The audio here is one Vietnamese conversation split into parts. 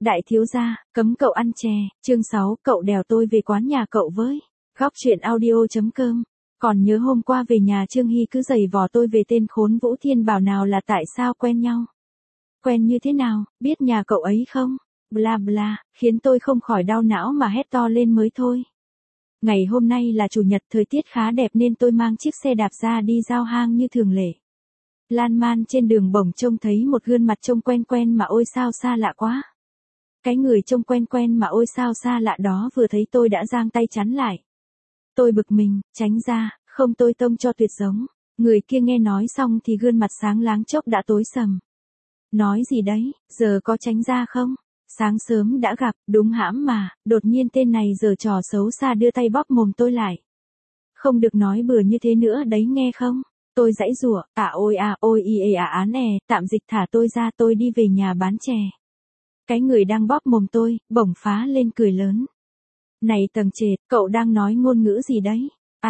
Đại thiếu gia, cấm cậu ăn chè, chương 6, cậu đèo tôi về quán nhà cậu với. Góc truyện audio.com. Còn nhớ hôm qua về nhà Trương Hy cứ giày vò tôi về tên khốn Vũ Thiên Bảo nào là tại sao quen nhau. Quen như thế nào, biết nhà cậu ấy không? Bla bla, khiến tôi không khỏi đau não mà hét to lên mới thôi. Ngày hôm nay là chủ nhật, thời tiết khá đẹp nên tôi mang chiếc xe đạp ra đi giao hang như thường lệ. Lan man trên đường bỗng trông thấy một gương mặt trông quen quen mà ôi sao xa lạ quá. Cái người trông quen quen mà ôi sao xa lạ đó vừa thấy tôi đã giang tay chắn lại. Tôi bực mình, tránh ra, không tôi tông cho tuyệt giống. Người kia nghe nói xong thì gương mặt sáng láng chốc đã tối sầm. Nói gì đấy, giờ có tránh ra không? Sáng sớm đã gặp, đúng hãm mà, đột nhiên tên này giở trò xấu xa đưa tay bóp mồm tôi lại. Không được nói bừa như thế nữa đấy nghe không? Tôi giãy giụa, ôi y án tạm dịch thả tôi ra, tôi đi về nhà bán chè. Cái người đang bóp mồm tôi, bỗng phá lên cười lớn. Này tầng trệt, cậu đang nói ngôn ngữ gì đấy?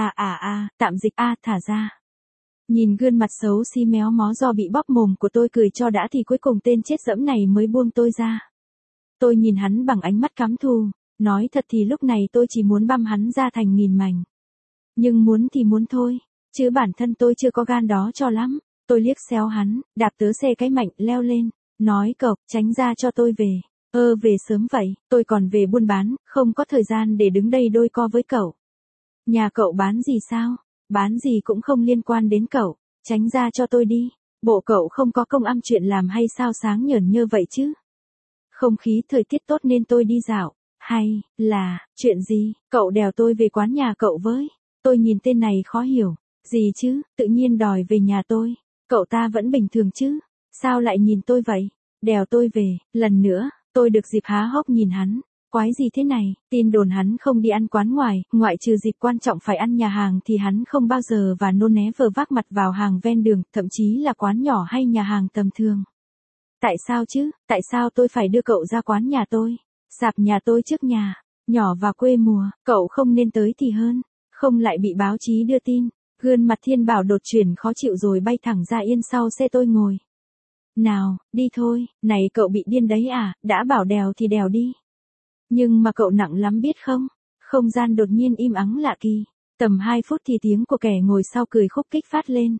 Tạm dịch thả ra. Nhìn gương mặt xấu xí méo mó do bị bóp mồm của tôi cười cho đã thì cuối cùng tên chết dẫm này mới buông tôi ra. Tôi nhìn hắn bằng ánh mắt căm thù, nói thật thì lúc này tôi chỉ muốn băm hắn ra thành nghìn mảnh. Nhưng muốn thì muốn thôi, chứ bản thân tôi chưa có gan đó cho lắm. Tôi liếc xéo hắn, đạp tớ xe cái mạnh leo lên, nói cộc, tránh ra cho tôi về. Về sớm vậy, tôi còn về buôn bán, không có thời gian để đứng đây đôi co với cậu. Nhà cậu bán gì sao? Bán gì cũng không liên quan đến cậu, tránh ra cho tôi đi. Bộ cậu không có công ăn chuyện làm hay sao sáng nhởn như vậy chứ? Không khí thời tiết tốt nên tôi đi dạo, hay là, chuyện gì, cậu đèo tôi về quán nhà cậu với. Tôi nhìn tên này khó hiểu, gì chứ, tự nhiên đòi về nhà tôi, cậu ta vẫn bình thường chứ, sao lại nhìn tôi vậy, đèo tôi về, lần nữa, tôi được dịp há hốc nhìn hắn, quái gì thế này, tin đồn hắn không đi ăn quán ngoài, ngoại trừ dịp quan trọng phải ăn nhà hàng thì hắn không bao giờ và nôn né vờ vác mặt vào hàng ven đường, thậm chí là quán nhỏ hay nhà hàng tầm thường. Tại sao chứ, tại sao tôi phải đưa cậu ra quán nhà tôi, sạp nhà tôi trước nhà, nhỏ và quê mùa, cậu không nên tới thì hơn, không lại bị báo chí đưa tin. Gương mặt Thiên Bảo đột chuyển khó chịu rồi bay thẳng ra yên sau xe tôi ngồi. Nào, đi thôi, này cậu bị điên đấy à, đã bảo đèo thì đèo đi. Nhưng mà cậu nặng lắm biết không? Không gian đột nhiên im ắng lạ kỳ. Tầm 2 phút thì tiếng của kẻ ngồi sau cười khúc khích phát lên.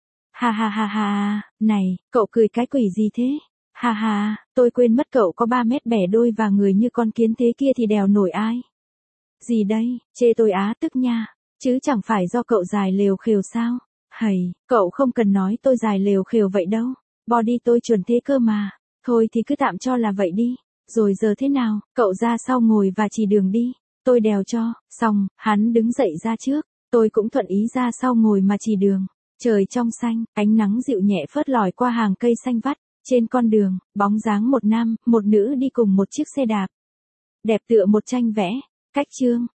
Ha, này, cậu cười cái quỷ gì thế? Ha, tôi quên mất cậu có 3 mét bẻ đôi và người như con kiến thế kia thì đèo nổi ai. Gì đây, chê tôi tức nha, chứ chẳng phải do cậu dài lều khều sao? Hầy, cậu không cần nói tôi dài lều khều vậy đâu, body tôi chuẩn thế cơ mà, thôi thì cứ tạm cho là vậy đi, rồi giờ thế nào, cậu ra sau ngồi và chỉ đường đi, tôi đèo cho, xong, hắn đứng dậy ra trước, tôi cũng thuận ý ra sau ngồi mà chỉ đường, trời trong xanh, ánh nắng dịu nhẹ phớt lòi qua hàng cây xanh vắt, trên con đường, bóng dáng một nam, một nữ đi cùng một chiếc xe đạp, đẹp tựa một tranh vẽ, cách chương.